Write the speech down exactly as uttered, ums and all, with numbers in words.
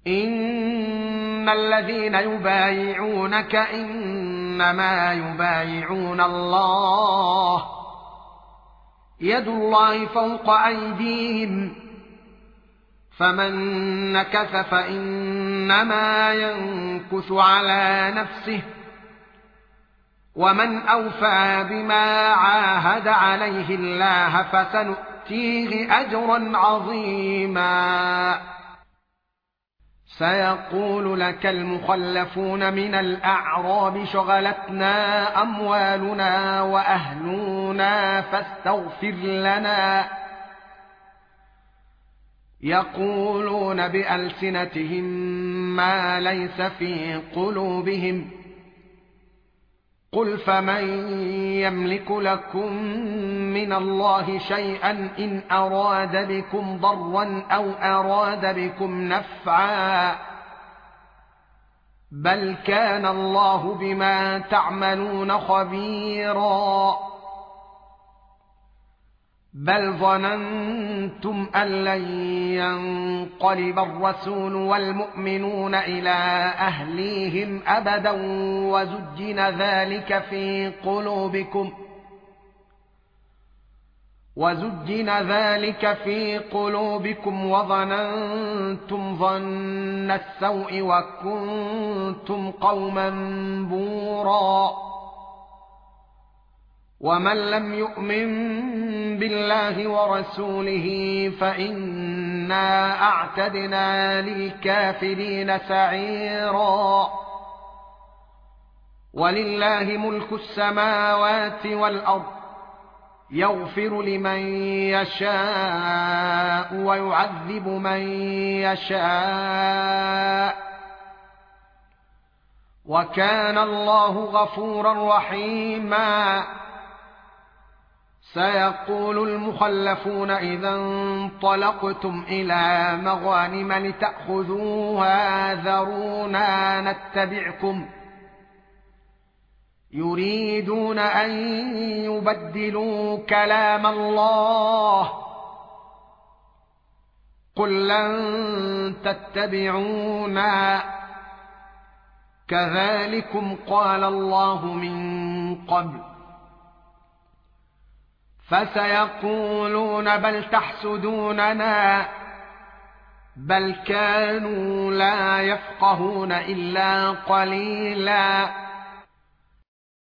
إن الذين يبايعونك إنما يبايعون الله يد الله فوق أيديهم فمن نكث فإنما ينكث على نفسه ومن أوفى بما عاهد عليه الله فسنؤتيه أجرا عظيما. سيقول لك المخلفون من الأعراب شغلتنا أموالنا وأهلنا فاستغفر لنا، يقولون بألسنتهم ما ليس في قلوبهم، قل فمن يملك لكم من الله شيئا إن أراد بكم ضرا أو أراد بكم نفعا، بل كان الله بما تعملون خبيرا. بل ظننتم أن لن ينقلب الرسول والمؤمنون إلى أهليهم أبدا وزجن ذلك في قلوبكم وزجن ذلك في قلوبكم وظننتم ظن السوء وكنتم قوما بورا. ومن لم يؤمن بالله ورسوله فإنا أعتدنا للكافرين سعيرا. ولله ملك السماوات والأرض يغفر لمن يشاء ويعذب من يشاء وكان الله غفورا رحيما. سيقول المخلفون إذا انطلقتم إلى مغانم لتأخذوها ذرونا نتبعكم، يريدون أن يبدلوا كلام الله، قل لن تتبعونا كذلكم قال الله من قبل. فسيقولون بل تحسدوننا بل كانوا لا يفقهون إلا قليلا.